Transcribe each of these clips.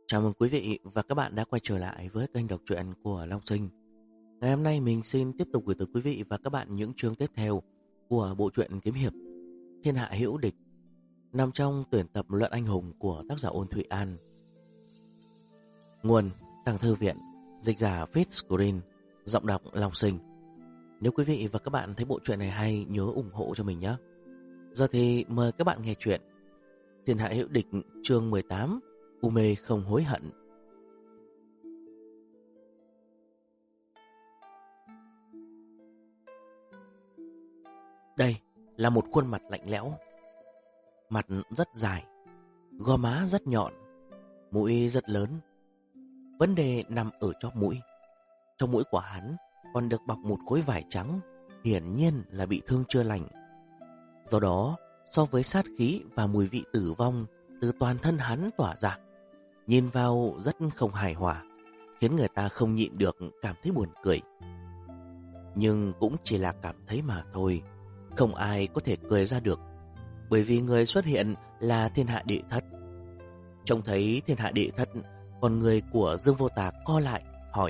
Chào mừng quý vị và các bạn đã quay trở lại với kênh đọc truyện của Long Sinh. Ngày hôm nay mình xin tiếp tục gửi tới quý vị và các bạn những chương tiếp theo của bộ truyện kiếm hiệp Thiên Hạ Hữu Địch, nằm trong tuyển tập Luận Anh Hùng của tác giả Ôn Thụy An. Nguồn: Tàng Thư Viện, dịch giả Fitscreen, giọng đọc Long Sinh. Nếu quý vị và các bạn thấy bộ truyện này hay, nhớ ủng hộ cho mình nhé. Giờ thì mời các bạn nghe truyện Thiên Hạ Hữu Địch chương 18, U mê không hối hận. Đây là một khuôn mặt lạnh lẽo, mặt rất dài, gò má rất nhọn, mũi rất lớn. Vấn đề nằm ở chóp mũi. Trong mũi của hắn còn được bọc một khối vải trắng, hiển nhiên là bị thương chưa lành. Do đó, so với sát khí và mùi vị tử vong từ toàn thân hắn tỏa ra, nhìn vào rất không hài hòa, khiến người ta không nhịn được cảm thấy buồn cười. Nhưng cũng chỉ là cảm thấy mà thôi, không ai có thể cười ra được, bởi vì người xuất hiện là Thiên Hạ Đệ Thất. Trông thấy Thiên Hạ Đệ Thất, con người của Dương Vô Tà co lại, hỏi: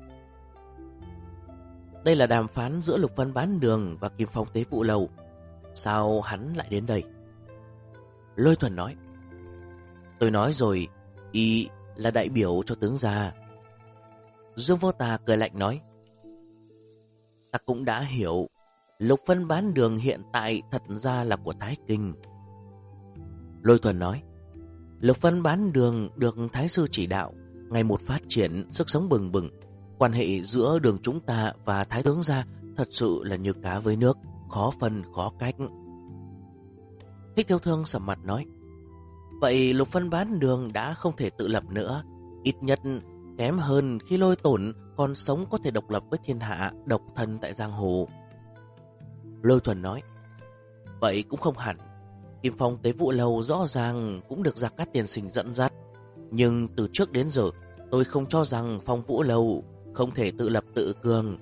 đây là đàm phán giữa Lục Vân Bán Đường và Kim Phong Tế Vụ Lầu, sao hắn lại đến đây? Lôi Thuần nói: tôi nói rồi, y là đại biểu cho tướng gia. Dương Vô Tà cười lạnh nói: ta cũng đã hiểu, Lục Vân Bán Đường hiện tại thật ra là của Thái Kinh. Lôi Thuần nói: Lục Vân Bán Đường được Thái sư chỉ đạo, ngày một phát triển, sức sống bừng bừng. Quan hệ giữa đường chúng ta và Thái tướng gia thật sự là như cá với nước, khó phân khó cách. Thích Thiếu Thương sầm mặt nói: vậy Lục Vân Bán Đường đã không thể tự lập nữa, ít nhất kém hơn khi Lôi Tổn còn sống có thể độc lập với thiên hạ, độc thân tại giang hồ. Lôi Thuần nói: vậy cũng không hẳn. Kim Phong Tế Vụ Lầu rõ ràng cũng được Gia Cát tiên sinh dẫn dắt, nhưng từ trước đến giờ tôi không cho rằng Phong Vũ Lầu không thể tự lập tự cường.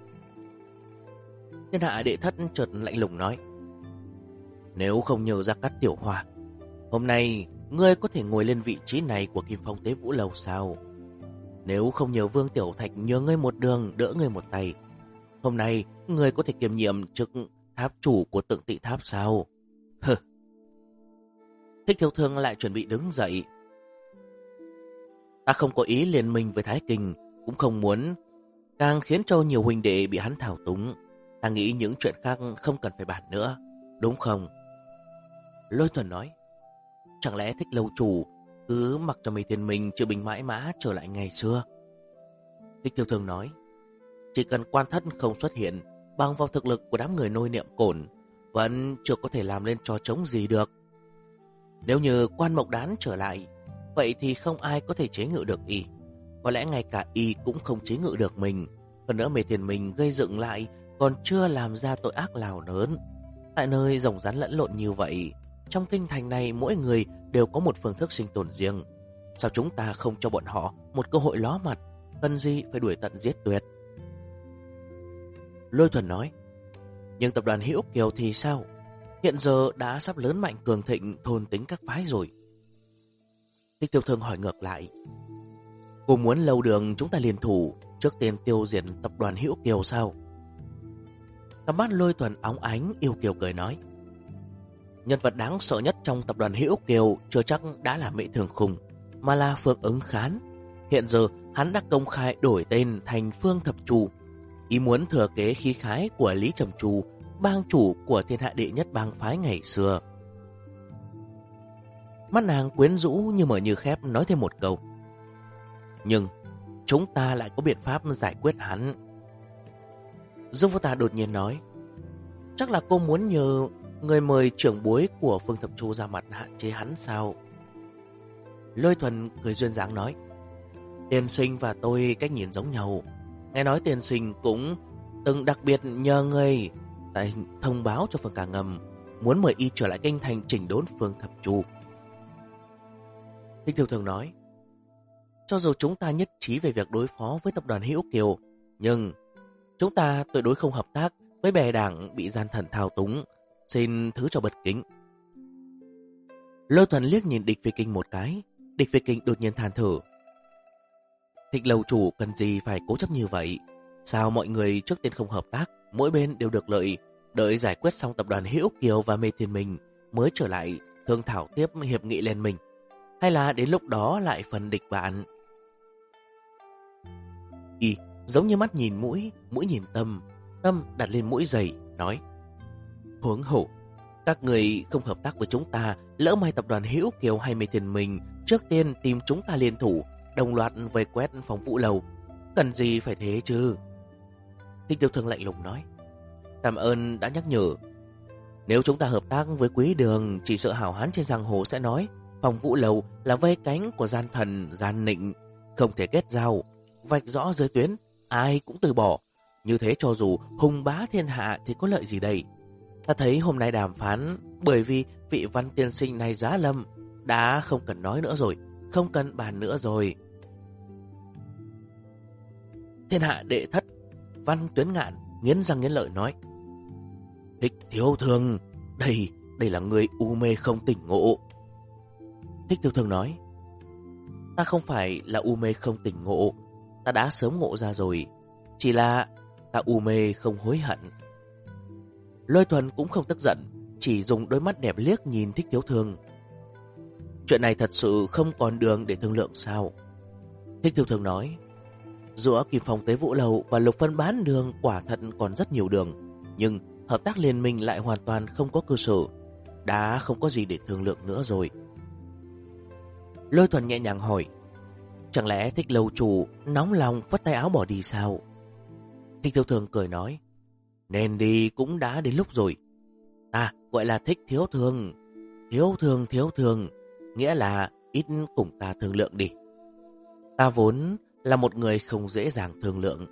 Thiên Hạ Đệ Thất chợt lạnh lùng nói: nếu không nhờ Gia Cát tiểu hòa, hôm nay ngươi có thể ngồi lên vị trí này của Kim Phong Tế Vũ Lầu sao? Nếu không nhờ Vương Tiểu Thạch nhờ ngươi một đường, đỡ ngươi một tay, hôm nay ngươi có thể kiêm nhiệm chức tháp chủ của Tượng Tị Tháp sao? Hừ. Thích Thiếu Thương lại chuẩn bị đứng dậy. Ta không có ý liên minh với Thái Kinh, cũng không muốn càng khiến cho nhiều huynh đệ bị hắn thao túng. Ta nghĩ những chuyện khác không cần phải bàn nữa, đúng không? Lôi Thuần nói: chẳng lẽ Thích lâu chủ cứ mặc cho mấy tiền mình chưa bình mãi mã trở lại ngày xưa? Thích Thiếu Thương nói: chỉ cần quan thất không xuất hiện, bằng vào thực lực của đám người nôi niệm cổn, vẫn chưa có thể làm lên trò trống gì được. Nếu như Quan Mộc Đán trở lại, vậy thì không ai có thể chế ngự được y. Có lẽ ngay cả y cũng không chế ngự được mình. Hơn nữa Mê Tiền mình gây dựng lại còn chưa làm ra tội ác nào lớn. Tại nơi rồng rắn lẫn lộn như vậy, trong kinh thành này mỗi người đều có một phương thức sinh tồn riêng. Sao chúng ta không cho bọn họ một cơ hội ló mặt? Cần gì phải đuổi tận giết tuyệt? Lôi Thuần nói: nhưng tập đoàn Hữu Kiều thì sao? Hiện giờ đã sắp lớn mạnh cường thịnh, thôn tính các phái rồi. Thích Tiêu Thương hỏi ngược lại: cô muốn lâu đường chúng ta liên thủ trước tiên tiêu diệt tập đoàn Hữu Kiều sao? Cặp mắt Lôi Thuần óng ánh, yêu kiều cười nói: nhân vật đáng sợ nhất trong tập đoàn Hữu Kiều chưa chắc đã là Mễ Thường Khùng, mà là Phương Ứng Khán. Hiện giờ hắn đã công khai đổi tên thành Phương Thập Trù, ý muốn thừa kế khí khái của Lý Trầm Trù, bang chủ của thiên hạ đệ nhất bang phái ngày xưa. Mắt nàng quyến rũ như mở như khép nói thêm một câu: nhưng chúng ta lại có biện pháp giải quyết hắn. Dương Vô Tà đột nhiên nói: chắc là cô muốn nhờ người mời trưởng bối của Phương Thập Chu ra mặt hạn chế hắn sao? Lôi Thuần cười duyên dáng nói: tiên sinh và tôi cách nhìn giống nhau. Nghe nói tiên sinh cũng từng đặc biệt nhờ người tại thông báo cho Phương Cả Ngầm, muốn mời y trở lại kinh thành chỉnh đốn Phương Thập Chu. Thích Thiêu Thường nói: cho dù chúng ta nhất trí về việc đối phó với tập đoàn Hữu Kiều, nhưng chúng ta tuyệt đối không hợp tác với bè đảng bị gian thần thao túng. Xin thứ cho bật kính. Lôi Thuần liếc nhìn Địch Phi Kinh một cái. Địch Việt Kinh đột nhiên than thở. Thích lầu chủ cần gì phải cố chấp như vậy? Sao mọi người trước tiên không hợp tác, mỗi bên đều được lợi, đợi giải quyết xong tập đoàn Hữu Kiều và Mê Thiên Minh mới trở lại thương thảo tiếp hiệp nghị liên minh? Hay là đến lúc đó lại phân địch bạn? Y giống như mắt nhìn mũi, mũi nhìn tâm, tâm đặt lên mũi giày, nói: Huống hổ, các người không hợp tác với chúng ta, lỡ may tập đoàn Hữu Kiều hay Mê Thiên Minh trước tiên tìm chúng ta liên thủ, đồng loạt vây quét phòng Vũ Lầu, cần gì phải thế chứ? Thích Tiêu Thương lạnh lùng nói: Cảm ơn đã nhắc nhở. Nếu chúng ta hợp tác với Quý Đường, chỉ sợ hảo hán trên giang hồ sẽ nói phòng Vũ Lầu là vây cánh của gian thần, gian nịnh, không thể kết giao, vạch rõ giới tuyến, ai cũng từ bỏ. Như thế cho dù hùng bá thiên hạ thì có lợi gì đây? Ta thấy hôm nay đàm phán bởi vì vị Văn tiên sinh này giá lâm, đã không cần nói nữa rồi, không cần bàn nữa rồi. Thiên hạ đệ thất Văn Tuấn Ngạn nghiến răng nghiến lợi nói: Thích Thiếu Thương, đây là người u mê không tỉnh ngộ. Thích Thiếu Thương nói: Ta không phải là u mê không tỉnh ngộ, ta đã sớm ngộ ra rồi, chỉ là ta u mê không hối hận. Lôi Thuần cũng không tức giận, chỉ dùng đôi mắt đẹp liếc nhìn Thích Thiếu Thương. Chuyện này thật sự không còn đường để thương lượng sao? Thích Thiếu Thương nói: Giữa Kim Phong Tế Vũ Lầu và Lục Phân Bán Đường quả thật còn rất nhiều đường, nhưng hợp tác liên minh lại hoàn toàn không có cơ sở, đã không có gì để thương lượng nữa rồi. Lôi Thuần nhẹ nhàng hỏi: Chẳng lẽ Thích lầu chủ nóng lòng vắt tay áo bỏ đi sao? Thích Thiếu Thương cười nói: Nên đi cũng đã đến lúc rồi. Ta gọi là Thích Thiếu Thương. Thiếu thương, nghĩa là ít cùng ta thương lượng đi. Ta vốn là một người không dễ dàng thương lượng.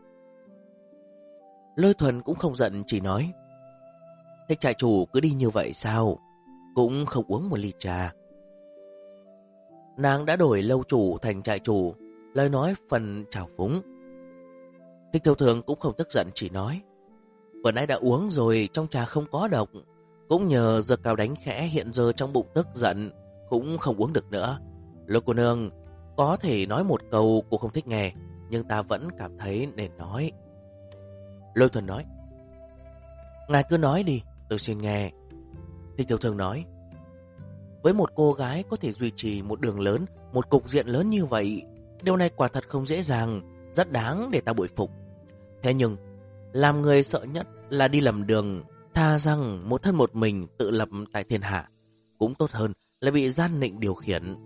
Lôi Thuần cũng không giận, chỉ nói: Thích trại chủ cứ đi như vậy sao? Cũng không uống một ly trà. Nàng đã đổi lâu chủ thành trại chủ, lời nói phần trào phúng. Thích Thiếu Thương cũng không tức giận, chỉ nói: Vừa nãy đã uống rồi, trong trà không có độc. Cũng nhờ dược cao đánh khẽ hiện giờ trong bụng tức giận, cũng không uống được nữa. Lôi cô nương, có thể nói một câu cô không thích nghe, nhưng ta vẫn cảm thấy nên nói. Lôi Thuần nói: Ngài cứ nói đi, tôi xin nghe. Thích Thiếu Thương nói: Với một cô gái có thể duy trì một đường lớn, một cục diện lớn như vậy, điều này quả thật không dễ dàng, rất đáng để ta bội phục. Thế nhưng, làm người sợ nhất là đi lầm đường, tha rằng một thân một mình tự lập tại thiên hạ, cũng tốt hơn là bị gian nịnh điều khiển.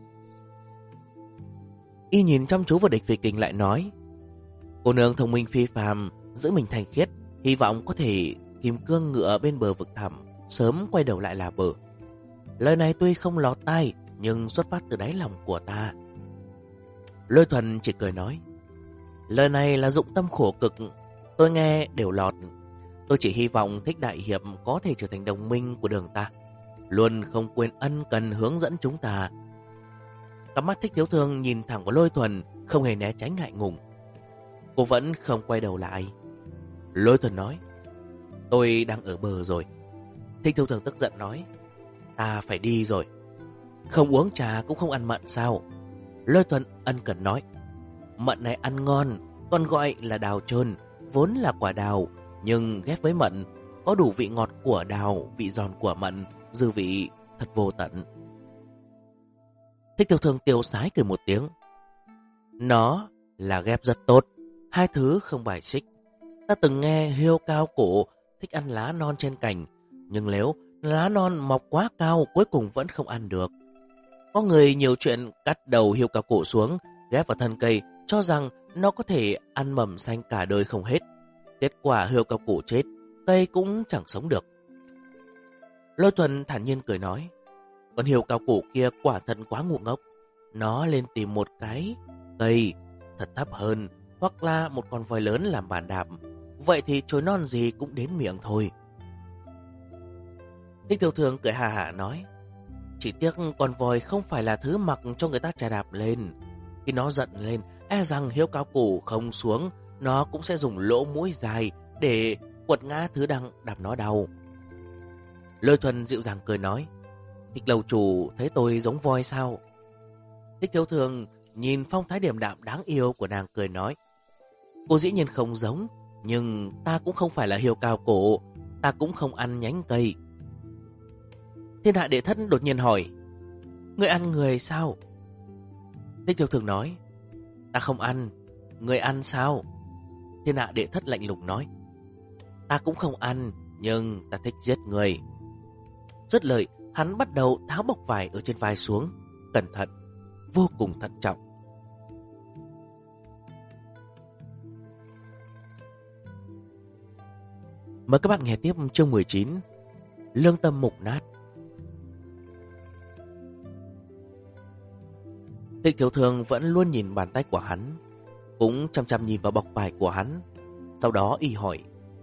Y nhìn chăm chú vào Địch Việt Kinh lại nói: Cô nương thông minh phi phàm, giữ mình thanh khiết, hy vọng có thể kim cương ngựa bên bờ vực thẳm, sớm quay đầu lại là bờ. Lời này tuy không lọt tai, nhưng xuất phát từ đáy lòng của ta. Lôi Thuần chỉ cười nói: Lời này là dụng tâm khổ cực, tôi nghe đều lọt. Tôi chỉ hy vọng Thích đại hiệp có thể trở thành đồng minh của đường ta, luôn không quên ân cần hướng dẫn chúng ta. Cặp mắt Thích Thiếu Thương nhìn thẳng vào Lôi Thuần, không hề né tránh ngại ngùng. Cô vẫn không quay đầu lại. Lôi Thuần nói: Tôi đang ở bờ rồi. Thích Thiếu Thương tức giận nói: Ta phải đi rồi. Không uống trà cũng không ăn mận sao? Lôi Thuần ân cần nói: Mận này ăn ngon, còn gọi là đào trơn, vốn là quả đào, nhưng ghép với mận, có đủ vị ngọt của đào, vị giòn của mận, dư vị thật vô tận. Thích Thiếu Thương tiêu sái cười một tiếng: Nó là ghép rất tốt, hai thứ không bài xích. Ta từng nghe hiêu cao cổ thích ăn lá non trên cành, nhưng nếu lá non mọc quá cao cuối cùng vẫn không ăn được. Có người nhiều chuyện cắt đầu hiêu cao cổ xuống, ghép vào thân cây, cho rằng nó có thể ăn mầm xanh cả đời không hết. Kết quả hiêu cao cổ chết, cây cũng chẳng sống được. Lôi Thuần thản nhiên cười nói: Con hiêu cao cổ kia quả thật quá ngu ngốc. Nó lên tìm một cái cây thật thấp hơn, hoặc là một con voi lớn làm bàn đạp, vậy thì chồi non gì cũng đến miệng thôi. Thích Thiếu Thương cười hà hả nói: Chỉ tiếc con voi không phải là thứ mặc cho người ta chà đạp lên. Khi nó giận lên, e rằng hiếu cao cổ không xuống, nó cũng sẽ dùng lỗ mũi dài để quật ngã thứ đang đạp nó đau. Lôi Thuần dịu dàng cười nói: Thích lầu chủ thấy tôi giống voi sao? Thích Thiếu Thường nhìn phong thái điềm đạm đáng yêu của nàng cười nói: cô dĩ nhiên không giống, nhưng ta cũng không phải là hiêu cao cổ, ta cũng không ăn nhánh cây. Thiên Hạ Đệ Thất đột nhiên hỏi: ngươi ăn người sao? Thích Thiếu Thường nói: ta không ăn, ngươi ăn sao? Thiên Hạ Đệ Thất lạnh lùng nói: ta cũng không ăn, nhưng ta thích giết người. Dứt lời, hắn bắt đầu tháo bọc vải ở trên vai xuống, cẩn thận, vô cùng thận trọng. Mời các bạn nghe tiếp chương 19, Lương tâm mục nát. Thích Thiếu Thường vẫn luôn nhìn bàn tay của hắn, cũng chăm chăm nhìn vào bọc vải của hắn. Sau đó y hỏi: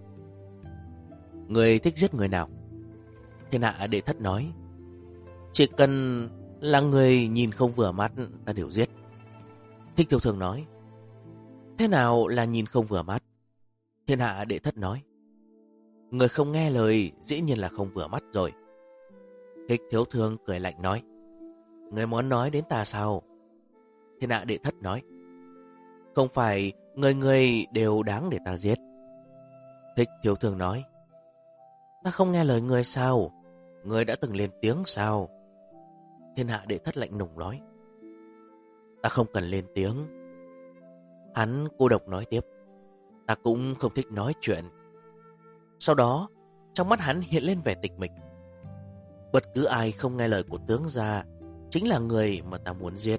người thích giết người nào? Thiên Hạ Đệ Thất nói: chỉ cần là người nhìn không vừa mắt ta đều giết. Thích Thiếu Thường nói: thế nào là nhìn không vừa mắt? Thiên Hạ Đệ Thất nói: người không nghe lời dĩ nhiên là không vừa mắt rồi. Thích Thiếu Thường cười lạnh nói: người muốn nói đến ta sao? Thiên Hạ Đệ Thất nói: không phải người đều đáng để ta giết. Thích Thiếu Thường nói: ta không nghe lời người sao? Người đã từng lên tiếng sao? Thiên Hạ Đệ Thất lạnh lùng nói: ta không cần lên tiếng. Hắn cô độc nói tiếp: ta cũng không thích nói chuyện. Sau đó, trong mắt hắn hiện lên vẻ tịch mịch. Bất cứ ai không nghe lời của tướng gia chính là người mà ta muốn giết.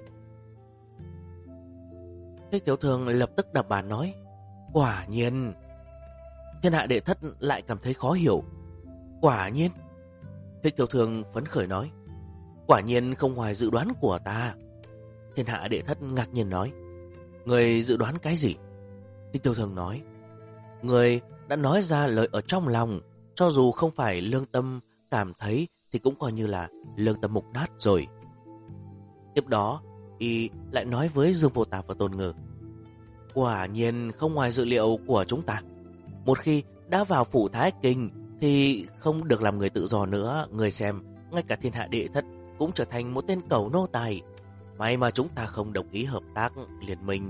Thích Thiếu Thường lập tức đập bàn nói: quả nhiên. Thiên Hạ Đệ Thất lại cảm thấy khó hiểu: quả nhiên? Thích Thiếu Thường phấn khởi nói: quả nhiên không ngoài dự đoán của ta. Thiên Hạ Đệ Thất ngạc nhiên nói: người dự đoán cái gì? Thích Thiếu Thường nói: người đã nói ra lời ở trong lòng, cho dù không phải lương tâm cảm thấy thì cũng coi như là lương tâm mục nát rồi. Tiếp đó, y lại nói với Dương Vô Tạp và Tôn Ngư: quả nhiên không ngoài dự liệu của chúng ta. Một khi đã vào phủ Thái Kinh thì không được làm người tự do nữa. Người xem, ngay cả Thiên Hạ Đệ Thất cũng trở thành một tên cẩu nô tài. May mà chúng ta không đồng ý hợp tác liên minh.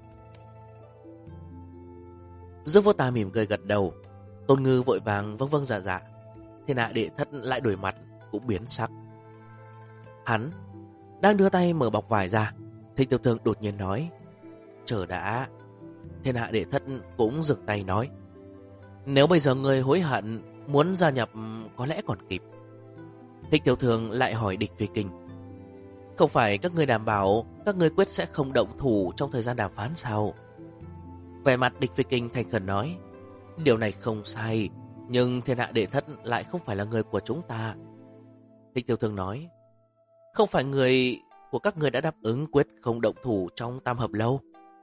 Dương Vô Tà mỉm cười gật đầu. Tôn Ngư vội vàng vâng vâng dạ dạ. Thiên Hạ Đệ Thất lại đổi mặt, cũng biến sắc. Hắn đang đưa tay mở bọc vải ra. Thích Thiếu Thường đột nhiên nói: chờ đã. Thiên Hạ Đệ Thất cũng dừng tay nói: nếu bây giờ người hối hận muốn gia nhập có lẽ còn kịp. Thích Thiếu Thường lại hỏi Địch Phi Kinh: không phải các người đảm bảo các người quyết sẽ không động thủ trong thời gian đàm phán sao? Vẻ mặt Địch Phi Kinh thành khẩn nói: điều này không sai, nhưng Thiên Hạ Đệ Thất lại không phải là người của chúng ta. Thích Thiếu Thường nói: không phải người của các người đã đáp ứng quyết không động thủ trong Tam Hợp Lâu.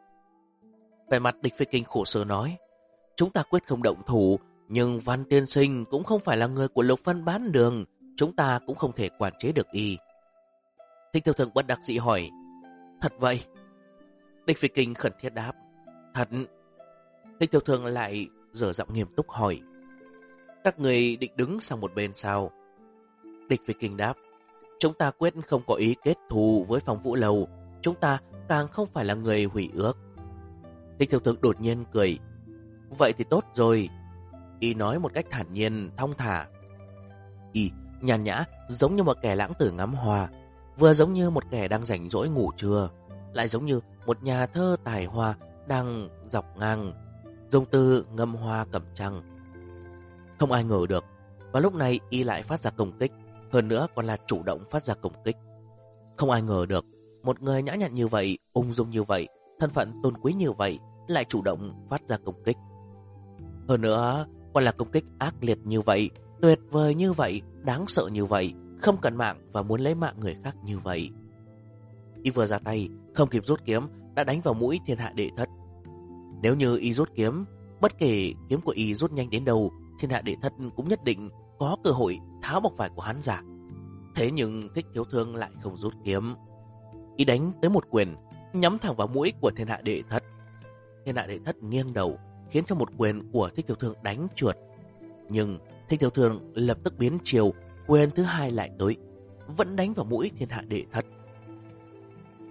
Vẻ mặt Địch Phi Kinh khổ sở nói: chúng ta quyết không động thủ, nhưng Văn Tiên Sinh cũng không phải là người của Lục Phân Bán Đường, chúng ta cũng không thể quản chế được y. Thích Thiếu Thường bất đắc dĩ hỏi: thật vậy? Địch Phi Kinh khẩn thiết đáp: thật. Thích Thiếu Thường lại dở giọng nghiêm túc hỏi: các người định đứng sang một bên sao? Địch Phi Kinh đáp: chúng ta quyết không có ý kết thù với Phong Vũ Lầu, chúng ta càng không phải là người hủy ước. Thích Thiếu Thường đột nhiên cười: vậy thì tốt rồi. Y nói một cách thản nhiên, thong thả. Y nhàn nhã giống như một kẻ lãng tử ngắm hoa, vừa giống như một kẻ đang rảnh rỗi ngủ trưa, lại giống như một nhà thơ tài hoa đang dọc ngang, dùng từ ngâm hoa cẩm trăng. Không ai ngờ được, và lúc này y lại phát ra công kích, hơn nữa còn là chủ động phát ra công kích. Không ai ngờ được, một người nhã nhặn như vậy, ung dung như vậy, thân phận tôn quý như vậy, lại chủ động phát ra công kích. Hơn nữa, còn là công kích ác liệt như vậy, tuyệt vời như vậy, đáng sợ như vậy, không cần mạng và muốn lấy mạng người khác như vậy. Y vừa ra tay, không kịp rút kiếm, đã đánh vào mũi Thiên Hạ Đệ Thất. Nếu như y rút kiếm, bất kể kiếm của y rút nhanh đến đâu, Thiên Hạ Đệ Thất cũng nhất định có cơ hội tháo bọc vải của hắn ra. Thế nhưng Thích Thiếu Thương lại không rút kiếm. Y đánh tới một quyền, nhắm thẳng vào mũi của Thiên Hạ Đệ Thất. Thiên Hạ Đệ Thất nghiêng đầu, khiến cho một quyền của Thích Thiếu Thương đánh trượt. Nhưng Thích Thiếu Thương lập tức biến chiều, quyền thứ hai lại tới, vẫn đánh vào mũi Thiên Hạ Đệ Thất.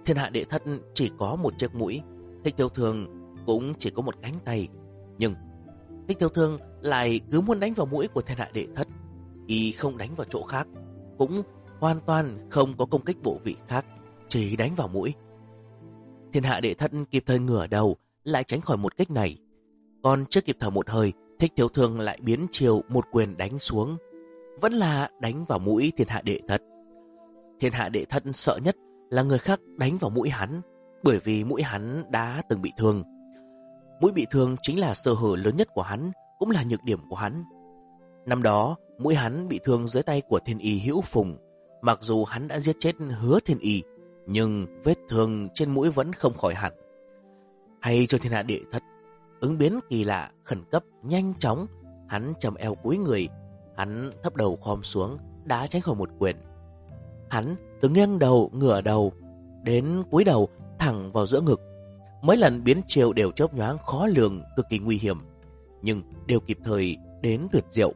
Thiên Hạ Đệ Thất chỉ có một chiếc mũi, Thích Thiếu Thương cũng chỉ có một cánh tay. Nhưng Thích Thiếu Thương lại cứ muốn đánh vào mũi của Thiên Hạ Đệ Thất. Y không đánh vào chỗ khác, cũng hoàn toàn không có công kích bộ vị khác, chỉ đánh vào mũi. Thiên Hạ Đệ Thất kịp thời ngửa đầu, lại tránh khỏi một kích này. Còn chưa kịp thở một hơi, Thích Thiếu Thương lại biến chiều một quyền đánh xuống. Vẫn là đánh vào mũi Thiên Hạ Đệ Thất. Thiên Hạ Đệ Thất sợ nhất là người khác đánh vào mũi hắn, bởi vì mũi hắn đã từng bị thương. Mũi bị thương chính là sơ hở lớn nhất của hắn, cũng là nhược điểm của hắn. Năm đó, mũi hắn bị thương dưới tay của Thiên Y Hữu Phùng. Mặc dù hắn đã giết chết Hứa Thiên Y, nhưng vết thương trên mũi vẫn không khỏi hẳn. Hay cho Thiên Hạ Đệ Thất ứng biến kỳ lạ, khẩn cấp, nhanh chóng. Hắn trầm eo cúi người, hắn thấp đầu khom xuống, đã tránh khỏi một quyền. Hắn từ nghiêng đầu, ngửa đầu, đến cúi đầu thẳng vào giữa ngực. Mấy lần biến chiều đều chớp nhoáng khó lường, cực kỳ nguy hiểm, nhưng đều kịp thời đến tuyệt diệu.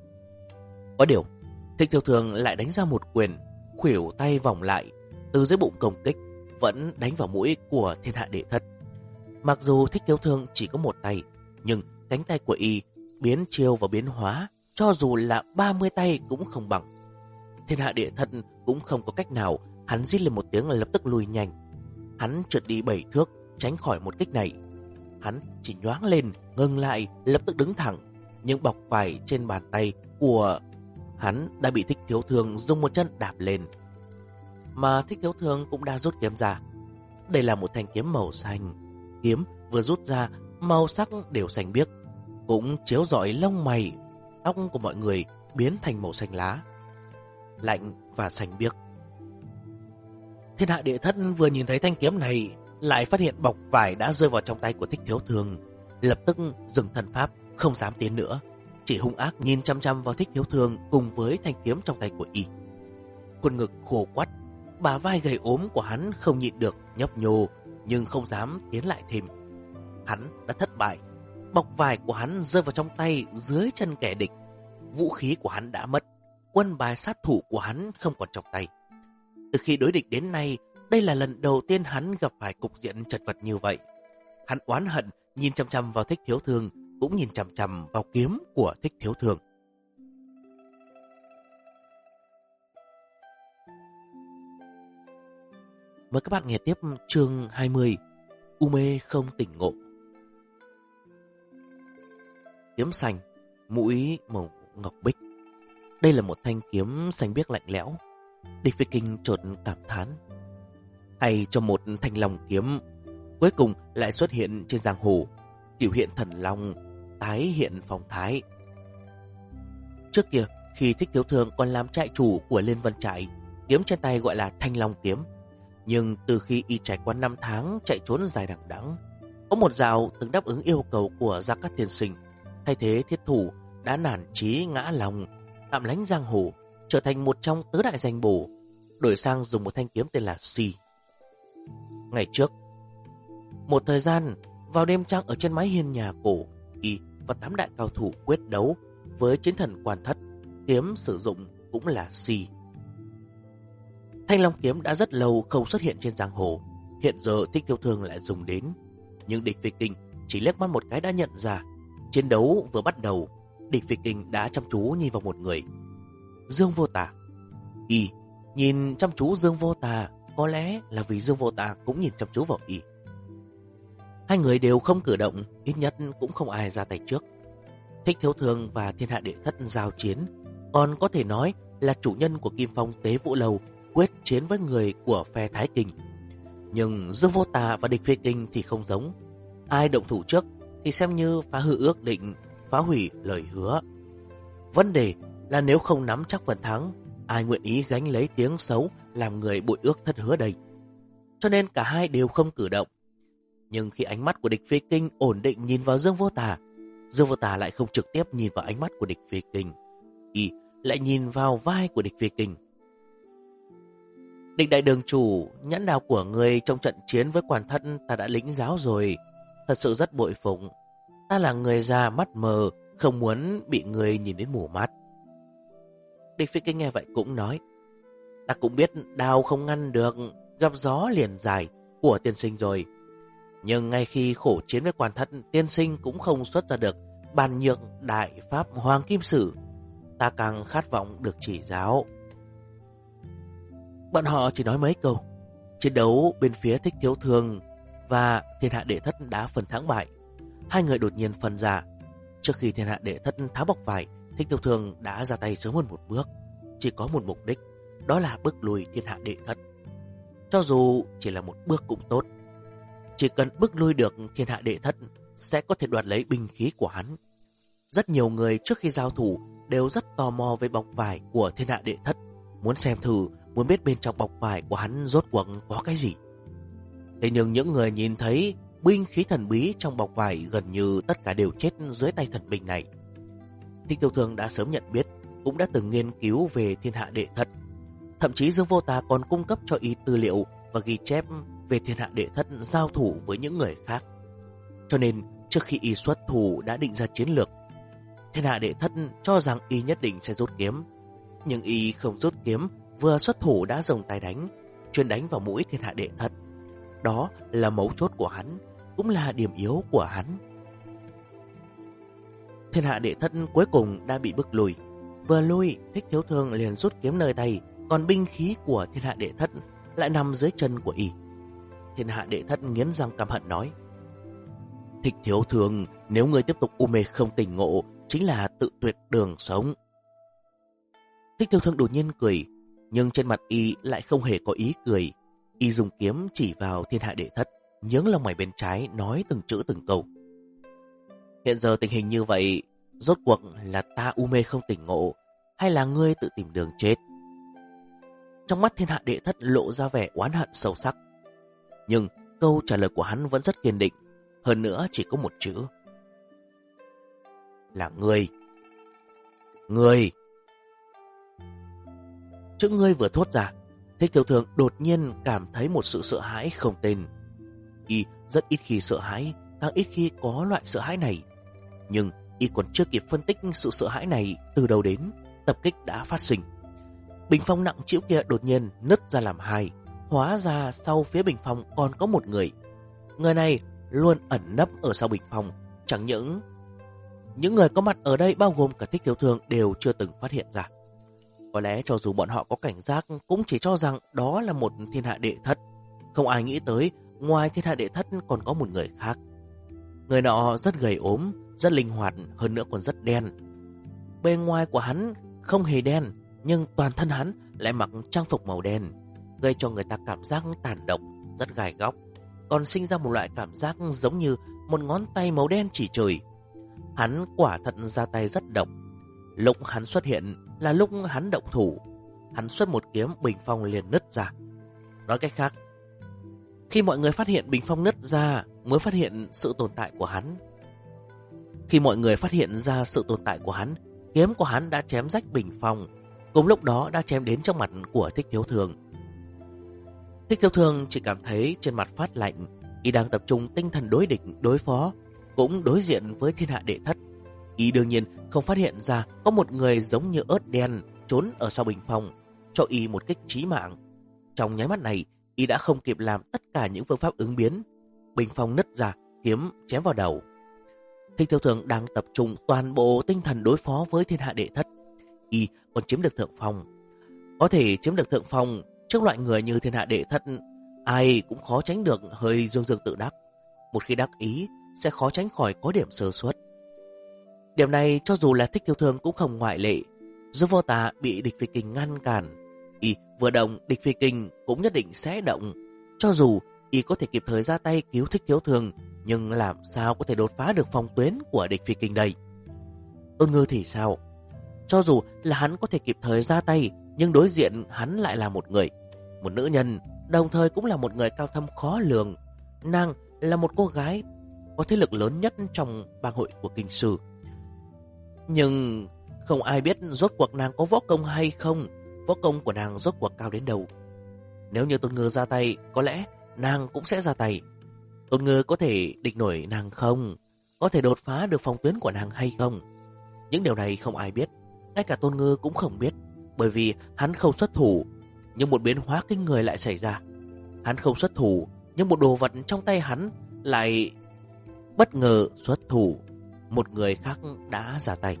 Có điều, Thích Thiếu Thương lại đánh ra một quyền, khuỷu tay vòng lại, từ dưới bụng công kích, vẫn đánh vào mũi của Thiên Hạ Đệ Thất. Mặc dù Thích Thiếu Thương chỉ có một tay, nhưng cánh tay của y biến chiều và biến hóa, cho dù là 30 tay cũng không bằng. Thiên Hạ Đệ Thất cũng không có cách nào, hắn rít lên một tiếng lập tức lùi nhanh. Hắn trượt đi 7 thước, tránh khỏi một kích này. Hắn chỉ nhoáng lên, ngừng lại, lập tức đứng thẳng, nhưng bọc vải trên bàn tay của hắn đã bị Thích Thiếu Thương dùng một chân đạp lên. Mà Thích Thiếu Thương cũng đã rút kiếm ra. Đây là một thanh kiếm màu xanh. Kiếm vừa rút ra, màu sắc đều xanh biếc, cũng chiếu rọi lông mày, tóc của mọi người biến thành màu xanh lá, lạnh và xanh biếc. Thiên Hạ Đệ Thất vừa nhìn thấy thanh kiếm này, lại phát hiện bọc vải đã rơi vào trong tay của Thích Thiếu Thương, lập tức dừng thần pháp, không dám tiến nữa, chỉ hung ác nhìn chăm chăm vào Thích Thiếu Thương cùng với thanh kiếm trong tay của y. Khuôn ngực khô quắt, bả vai gầy ốm của hắn không nhịn được nhấp nhô, nhưng không dám tiến lại thêm. Hắn đã thất bại. Bọc vải của hắn rơi vào trong tay dưới chân kẻ địch. Vũ khí của hắn đã mất, quân bài sát thủ của hắn không còn trong tay. Từ khi đối địch đến nay, đây là lần đầu tiên hắn gặp phải cục diện chật vật như vậy. Hắn oán hận, nhìn chằm chằm vào Thích Thiếu Thương, cũng nhìn chằm chằm vào kiếm của Thích Thiếu Thương. Mời các bạn nghe tiếp chương 20, U Mê Không Tỉnh Ngộ. Kiếm xanh, mũi màu ngọc bích. Đây là một thanh kiếm xanh biếc lạnh lẽo. Địch Phi Kinh chợt cảm thán. Hay cho một thanh long kiếm, cuối cùng lại xuất hiện trên giang hồ, biểu hiện thần long, tái hiện phong thái. Trước kia, khi Thích Thiếu Thương còn làm trại chủ của Liên Vân Trại, kiếm trên tay gọi là Thanh Long kiếm. Nhưng từ khi y trải qua 5 tháng chạy trốn dài đằng đẵng, có một dạo từng đáp ứng yêu cầu của Gia Cát tiên sinh, thay thế thiết thủ đã nản chí ngã lòng, tạm lánh giang hồ, trở thành một trong tứ đại danh bổ, đổi sang dùng một thanh kiếm tên là Si. Ngày trước, một thời gian, vào đêm trăng ở trên mái hiên nhà cổ, y và 8 đại cao thủ quyết đấu với chiến thần Quan Thất, kiếm sử dụng cũng là Si. Thanh Long kiếm đã rất lâu không xuất hiện trên giang hồ, hiện giờ Thích Thiếu Thương lại dùng đến. Nhưng Địch Phi Kinh chỉ liếc mắt một cái đã nhận ra, chiến đấu vừa bắt đầu, Địch Phi Kinh đã chăm chú nhìn vào một người, Dương Vô Tà. Y nhìn chăm chú Dương Vô Tà, có lẽ là vì Dương Vô Tà cũng nhìn chăm chú vào y. Hai người đều không cử động, ít nhất cũng không ai ra tay trước. Thích Thiếu Thương và Thiên Hạ Đệ Thất giao chiến, còn có thể nói là chủ nhân của Kim Phong Tế Vũ Lâu quyết chiến với người của phe Thái Kinh. Nhưng Dương Vô Tà và Địch Phi Kinh thì không giống. Ai động thủ trước thì xem như phá hư ước định, phá hủy lời hứa. Vấn đề là nếu không nắm chắc phần thắng, ai nguyện ý gánh lấy tiếng xấu làm người bội ước thất hứa đây. Cho nên cả hai đều không cử động. Nhưng khi ánh mắt của Địch Phi Kinh ổn định nhìn vào Dương Vô Tà lại không trực tiếp nhìn vào ánh mắt của Địch Phi Kinh. Y lại nhìn vào vai của Địch Phi Kinh. Địch đại đường chủ, nhãn đào của người trong trận chiến với Quan Thất ta đã lĩnh giáo rồi. Thật sự rất bội phục. Ta là người già mắt mờ, không muốn bị người nhìn đến mù mắt. Địch Phi Kinh nghe vậy cũng nói, ta cũng biết đào không ngăn được, gặp gió liền dài của tiên sinh rồi. Nhưng ngay khi khổ chiến với quan thất, tiên sinh cũng không xuất ra được bàn nhược đại pháp Hoàng Kim Sử. Ta càng khát vọng được chỉ giáo. Bọn họ chỉ nói mấy câu. Chiến đấu bên phía Thích Thiếu Thường và Thiên Hạ Đệ Thất đã phân thắng bại. Hai người đột nhiên phân ra. Trước khi Thiên Hạ Đệ Thất tháo bọc vải, Thích Thiếu Thường đã ra tay sớm hơn một bước. Chỉ có một mục đích, đó là bước lùi Thiên Hạ Đệ Thất. Cho dù chỉ là một bước cũng tốt. Chỉ cần bước lui được Thiên Hạ Đệ Thất sẽ có thể đoạt lấy binh khí của hắn. Rất nhiều người trước khi giao thủ đều rất tò mò về bọc vải của Thiên Hạ Đệ Thất, muốn xem thử, muốn biết bên trong bọc vải của hắn rốt cuộc có cái gì. Thế nhưng những người nhìn thấy binh khí thần bí trong bọc vải gần như tất cả đều chết dưới tay thần binh này. Thích Tiêu Thường đã sớm nhận biết, cũng đã từng nghiên cứu về Thiên Hạ Đệ Thất. Thậm chí Dương Vô Tà còn cung cấp cho y tư liệu và ghi chép về Thiên Hạ Đệ Thất giao thủ với những người khác. Cho nên trước khi y xuất thủ đã định ra chiến lược. Thiên Hạ Đệ Thất cho rằng y nhất định sẽ rút kiếm, nhưng y không rút kiếm, vừa xuất thủ đã dùng tay đánh, chuyên đánh vào mũi Thiên Hạ Đệ Thất. Đó là mấu chốt của hắn, cũng là điểm yếu của hắn. Thiên Hạ Đệ Thất cuối cùng đã bị bức lùi. Vừa lui, Thích Thiếu Thường liền rút kiếm nơi tay, còn binh khí của Thiên Hạ Đệ Thất lại nằm dưới chân của y. Thiên Hạ Đệ Thất nghiến răng căm hận nói: Thích Thiếu Thường, nếu ngươi tiếp tục u mê không tỉnh ngộ, chính là tự tuyệt đường sống. Thích Thiếu Thường đột nhiên cười, nhưng trên mặt y lại không hề có ý cười. Y dùng kiếm chỉ vào Thiên Hạ Đệ Thất, nhướng lông mày bên trái nói từng chữ từng câu: Hiện giờ tình hình như vậy, rốt cuộc là ta u mê không tỉnh ngộ, hay là ngươi tự tìm đường chết? Trong mắt Thiên Hạ Đệ Thất lộ ra vẻ oán hận sâu sắc. Nhưng câu trả lời của hắn vẫn rất kiên định, hơn nữa chỉ có một chữ: là ngươi. Ngươi. Chữ ngươi vừa thốt ra, Thích Thiếu Thường đột nhiên cảm thấy một sự sợ hãi không tên. Y rất ít khi sợ hãi, càng ít khi có loại sợ hãi này. Nhưng y còn chưa kịp phân tích sự sợ hãi này từ đầu đến, tập kích đã phát sinh. Bình phong nặng trĩu kia đột nhiên nứt ra làm hai. Hóa ra sau phía bình phong còn có một người. Người này luôn ẩn nấp ở sau bình phong. Chẳng những người có mặt ở đây bao gồm cả Thích Thiếu Thường đều chưa từng phát hiện ra. Có lẽ cho dù bọn họ có cảnh giác cũng chỉ cho rằng đó là một Thiên Hạ Đệ Thất. Không ai nghĩ tới ngoài Thiên Hạ Đệ Thất còn có một người khác. Người nọ rất gầy ốm, rất linh hoạt, hơn nữa còn rất đen. Bề ngoài của hắn không hề đen, nhưng toàn thân hắn lại mặc trang phục màu đen, gây cho người ta cảm giác tàn độc, rất gai góc, còn sinh ra một loại cảm giác giống như một ngón tay màu đen chỉ trời. Hắn quả thật ra tay rất độc. Lúc hắn xuất hiện là lúc hắn động thủ. Hắn xuất một kiếm, bình phong liền nứt ra. Nói cách khác, khi mọi người phát hiện bình phong nứt ra mới phát hiện sự tồn tại của hắn. Khi mọi người phát hiện ra sự tồn tại của hắn, kiếm của hắn đã chém rách bình phong, cùng lúc đó đã chém đến trong mặt của Thích Thiếu Thường. Thích Thiếu Thường chỉ cảm thấy trên mặt phát lạnh. Y đang tập trung tinh thần đối địch, đối phó, cũng đối diện với Thiên Hạ Đệ Thất. Y đương nhiên không phát hiện ra có một người giống như ớt đen trốn ở sau bình phong, cho Y một kích chí mạng. Trong nháy mắt này, Y đã không kịp làm tất cả những phương pháp ứng biến. Bình phong nứt ra, kiếm chém vào đầu. Thích Thiếu Thường đang tập trung toàn bộ tinh thần đối phó với Thiên Hạ Đệ Thất. Y còn chiếm được thượng phong. Có thể chiếm được thượng phong trước loại người như Thiên Hạ Đệ Thất, ai cũng khó tránh được hơi dương dương tự đắc. Một khi đắc ý sẽ khó tránh khỏi có điểm sơ suất. Điểm này cho dù là Thích Thiếu Thường cũng không ngoại lệ. Dương Vô Tà bị địch phi kình ngăn cản, Y vừa động, địch phi kình cũng nhất định sẽ động. Cho dù Y có thể kịp thời ra tay cứu Thích Thiếu Thường, nhưng làm sao có thể đột phá được phòng tuyến của địch phi kình đây? Tôn Ngư thì sao? Cho dù là hắn có thể kịp thời ra tay, nhưng đối diện hắn lại là một người, một nữ nhân, đồng thời cũng là một người cao thâm khó lường. Nàng là một cô gái có thế lực lớn nhất trong bang hội của Kinh Sư. Nhưng không ai biết rốt cuộc nàng có võ công hay không, võ công của nàng rốt cuộc cao đến đâu. Nếu như Tôn Ngư ra tay, có lẽ nàng cũng sẽ ra tay. Tôn Ngư có thể địch nổi nàng không? Có thể đột phá được phòng tuyến của nàng hay không? Những điều này không ai biết, ngay cả Tôn Ngư cũng không biết, bởi vì hắn không xuất thủ. Nhưng một biến hóa kinh người lại xảy ra. Hắn không xuất thủ, nhưng một đồ vật trong tay hắn lại bất ngờ xuất thủ. Một người khác đã ra tay.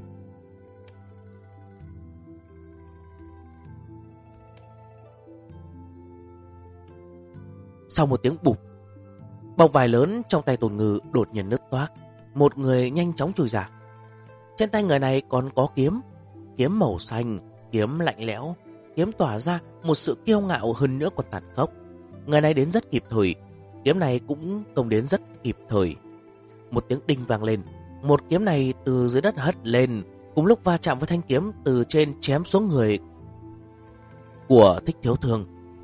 Sau một tiếng bụp, bọc vải lớn trong tay Tôn Ngư đột nhiên nứt toác. Một người nhanh chóng chui ra. Trên tay người này còn có kiếm. Kiếm màu xanh, kiếm lạnh lẽo. Kiếm tỏa ra một sự kiêu ngạo hơn nữa còn tàn khốc. Người này đến rất kịp thời. Kiếm này cũng công đến rất kịp thời. Một tiếng đinh vang lên. Một kiếm này từ dưới đất hất lên, cùng lúc va chạm với thanh kiếm từ trên chém xuống người của Thích Thiếu Thương.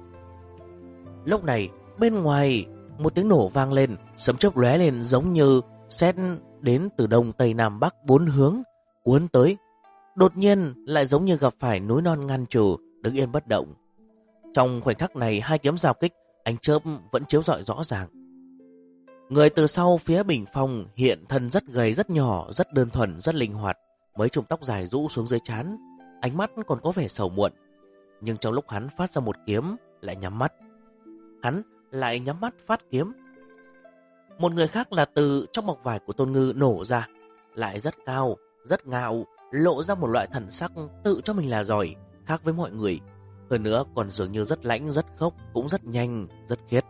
Lúc này bên ngoài một tiếng nổ vang lên, sấm chớp lóe lên giống như sét đến từ đông tây nam bắc bốn hướng cuốn tới. Đột nhiên lại giống như gặp phải núi non ngăn trở, đứng yên bất động. Trong khoảnh khắc này, hai kiếm giao kích, ánh chớp vẫn chiếu rọi rõ ràng. Người từ sau phía bình phong hiện thân rất gầy, rất nhỏ, rất đơn thuần, rất linh hoạt. Mấy chùm tóc dài rũ xuống dưới trán, ánh mắt còn có vẻ sầu muộn. Nhưng trong lúc hắn phát ra một kiếm, lại nhắm mắt. Hắn lại nhắm mắt phát kiếm. Một người khác là từ trong bọc vải của Tôn Ngư nổ ra, lại rất cao, rất ngạo, lộ ra một loại thần sắc tự cho mình là giỏi, khác với mọi người. Hơn nữa còn dường như rất lãnh, rất khốc, cũng rất nhanh, rất khiết.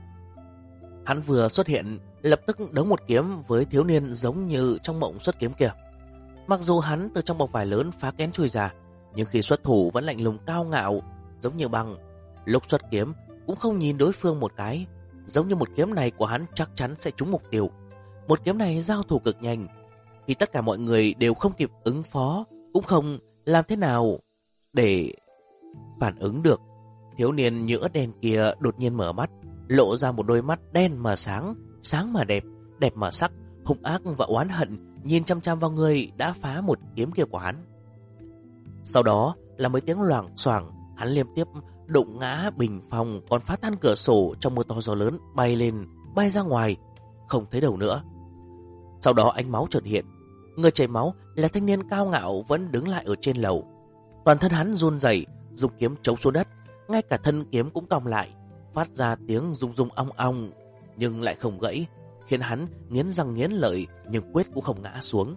Hắn vừa xuất hiện, lập tức đấu một kiếm với thiếu niên giống như trong mộng xuất kiếm kia. Mặc dù hắn từ trong bọc vải lớn phá kén chui ra, nhưng khi xuất thủ vẫn lạnh lùng cao ngạo, giống như băng. Lúc xuất kiếm cũng không nhìn đối phương một cái, giống như một kiếm này của hắn chắc chắn sẽ trúng mục tiêu. Một kiếm này giao thủ cực nhanh, khi tất cả mọi người đều không kịp ứng phó, cũng không làm thế nào để phản ứng được. Thiếu niên như ớt đen kia đột nhiên mở mắt, lộ ra một đôi mắt đen mà sáng, sáng mà đẹp, đẹp mà sắc, hung ác và oán hận, nhìn chăm chăm vào người đã phá một kiếm kia của hắn. Sau đó là mấy tiếng loảng xoảng, hắn liên tiếp đụng ngã bình phòng, còn phá tan cửa sổ trong mưa to gió lớn, bay lên, bay ra ngoài, không thấy đầu nữa. Sau đó ánh máu chợt hiện, người chảy máu là thanh niên cao ngạo vẫn đứng lại ở trên lầu. Toàn thân hắn run rẩy, dùng kiếm chống xuống đất, ngay cả thân kiếm cũng cong lại, phát ra tiếng rung rung ong ong, nhưng lại không gãy, khiến hắn nghiến răng nghiến lợi, nhưng quyết cũng không ngã xuống.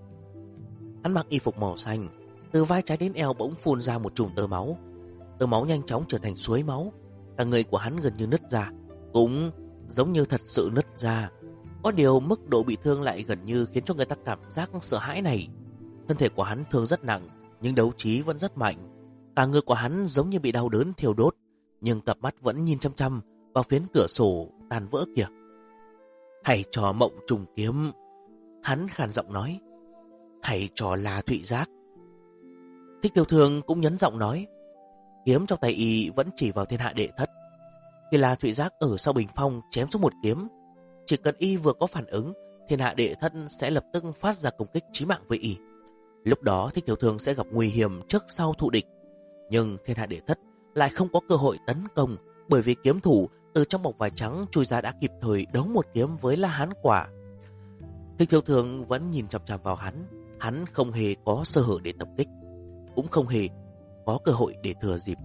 Hắn mặc y phục màu xanh, từ vai trái đến eo bỗng phun ra một chùm tơ máu. Tơ máu nhanh chóng trở thành suối máu, cả người của hắn gần như nứt ra, cũng giống như thật sự nứt ra. Có điều mức độ bị thương lại gần như khiến cho người ta cảm giác sợ hãi này. Thân thể của hắn thương rất nặng, nhưng đấu trí vẫn rất mạnh. Cả người của hắn giống như bị đau đớn thiêu đốt, nhưng cặp mắt vẫn nhìn chăm chăm vào phiến cửa sổ tan vỡ kìa. Hãy trò mộng trùng kiếm, hắn khàn giọng nói. Hãy trò là Thụy Giác. Thích Tiêu Thương cũng nhấn giọng nói. Kiếm trong tay y vẫn chỉ vào thiên hạ đệ thất. Khi là Thụy Giác ở sau bình phong chém xuống một kiếm, chỉ cần y vừa có phản ứng, thiên hạ đệ thất sẽ lập tức phát ra công kích chí mạng với y. Lúc đó Thích Tiêu Thương sẽ gặp nguy hiểm trước sau thụ địch. Nhưng thiên hạ đệ thất lại không có cơ hội tấn công, bởi vì kiếm thủ từ trong bọc vải trắng chui ra đã kịp thời đấu một kiếm với La Hán Quả. Thích Tiêu Thương vẫn nhìn chằm chằm vào hắn không hề có sơ hở để tập kích, cũng không hề có cơ hội để thừa dịp.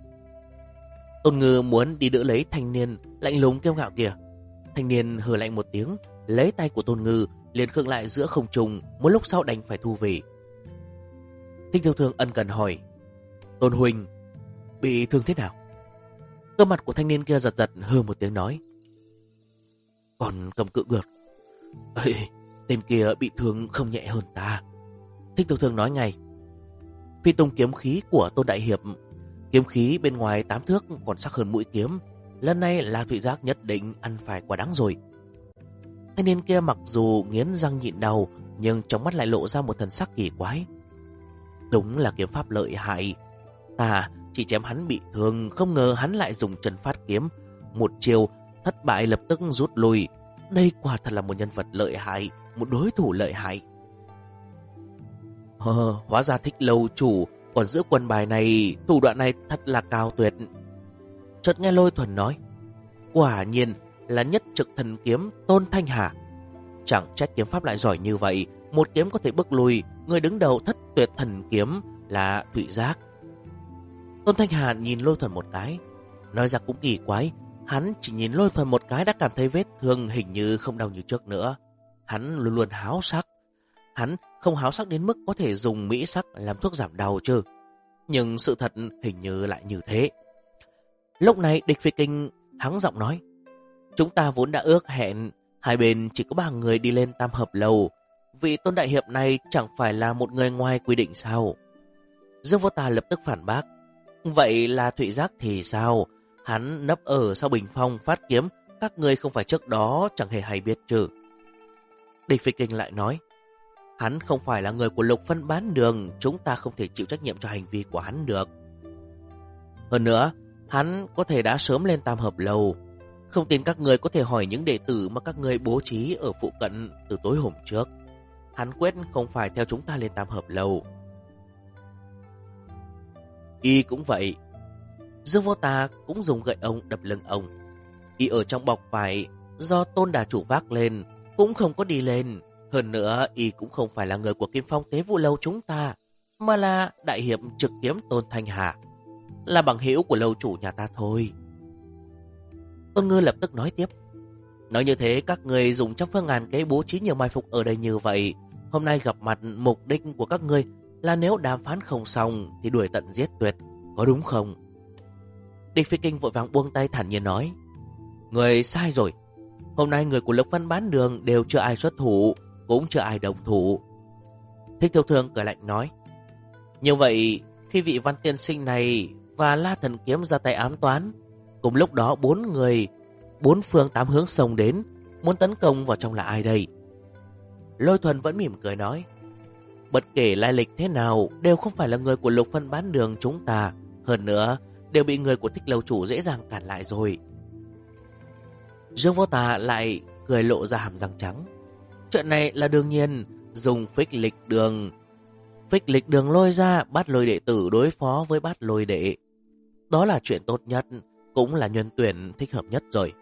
Tôn Ngư muốn đi đỡ lấy thanh niên lạnh lùng kiêu ngạo kia. Thanh niên hừ lạnh một tiếng, lấy tay của Tôn Ngư liền khựng lại giữa không trung, một lúc sau đành phải thu về. Thích Tiêu Thương ân cần hỏi: Tôn huynh bị thương thế nào? Cơ mặt của thanh niên kia giật giật, hừ một tiếng nói: Còn cầm cự được. Ê, tên kia bị thương không nhẹ hơn ta. Thích Tiêu Thương nói ngay: Phi tung kiếm khí của Tôn đại hiệp, kiếm khí bên ngoài 8 thước còn sắc hơn mũi kiếm. Lần này là Thụy Giác nhất định ăn phải quả đắng rồi. Thanh niên kia mặc dù nghiến răng nhịn đau, nhưng trong mắt lại lộ ra một thần sắc kỳ quái. Đúng là kiếm pháp lợi hại. Ta chỉ chém hắn bị thương, không ngờ hắn lại dùng chân phát kiếm. Một chiều thất bại lập tức rút lui. Đây quả thật là một nhân vật lợi hại, một đối thủ lợi hại. Hóa ra Thích lâu chủ còn giữ quân bài này, thủ đoạn này thật là cao tuyệt. Chợt nghe Lôi Thuần nói: Quả nhiên là nhất trực thần kiếm Tôn Thanh Hà. Chẳng trách kiếm pháp lại giỏi như vậy, một kiếm có thể bức lùi người đứng đầu thất tuyệt thần kiếm là Thụy Giác. Tôn Thanh Hà nhìn Lôi Thuần một cái. Nói ra cũng kỳ quái, hắn chỉ nhìn Lôi Thuần một cái đã cảm thấy vết thương hình như không đau như trước nữa. Hắn luôn luôn háo sắc. Hắn không háo sắc đến mức có thể dùng mỹ sắc làm thuốc giảm đau chứ. Nhưng sự thật hình như lại như thế. Lúc này Địch Phi Kinh hắng giọng nói: chúng ta vốn đã ước hẹn, hai bên chỉ có 3 người đi lên Tam Hợp Lầu. Vị Tôn đại hiệp này chẳng phải là một người ngoài quy định sao? Dương Vô Tà lập tức phản bác: vậy là Thụy Giác thì sao? Hắn nấp ở sau bình phong phát kiếm, các người không phải trước đó chẳng hề hay biết chứ? Địch Phi Kinh lại nói: hắn không phải là người của Lục Phân Bán Đường, chúng ta không thể chịu trách nhiệm cho hành vi của hắn được. Hơn nữa, hắn có thể đã sớm lên Tam Hợp Lầu. Không tin các người có thể hỏi những đệ tử mà các người bố trí ở phụ cận từ tối hôm trước. Hắn quyết không phải theo chúng ta lên Tam Hợp Lầu. Y cũng vậy. Dương Vô Tà cũng dùng gậy ông đập lưng ông. Y ở trong bọc vải do Tôn đà chủ vác lên, cũng không có đi lên. Hơn nữa, Y cũng không phải là người của Kim Phong Tế Vụ Lâu chúng ta, mà là đại hiệp trực kiếm Tôn Thanh Hà, là bằng hữu của lâu chủ nhà ta thôi. Tôn Ngư lập tức nói tiếp: nói như thế, các người dùng trăm phương ngàn kế bố trí nhiều mai phục ở đây như vậy. Hôm nay gặp mặt, mục đích của các ngươi là nếu đàm phán không xong thì đuổi tận giết tuyệt, có đúng không? Địch Phi Kinh vội vàng buông tay thản nhiên nói: người sai rồi. Hôm nay người của Lục Phân Bán Đường đều chưa ai xuất thủ, cũng chưa ai đồng thủ. Thích Thiêu Thương cười lạnh nói: như vậy, khi vị Văn tiên sinh này và La Thần Kiếm ra tay ám toán, cùng lúc đó 4 người, 4 phương 8 hướng xông đến, muốn tấn công vào trong là ai đây? Lôi Thuần vẫn mỉm cười nói: bất kể lai lịch thế nào, đều không phải là người của Lục Phân Bán Đường chúng ta. Hơn nữa, đều bị người của Thích Lầu chủ dễ dàng cản lại rồi. Dương Vô Tà lại cười lộ ra hàm răng trắng: chuyện này là đương nhiên, dùng phích lịch đường lôi ra Bát Lôi đệ tử đối phó với Bát Lôi đệ. Đó là chuyện tốt nhất, cũng là nhân tuyển thích hợp nhất rồi.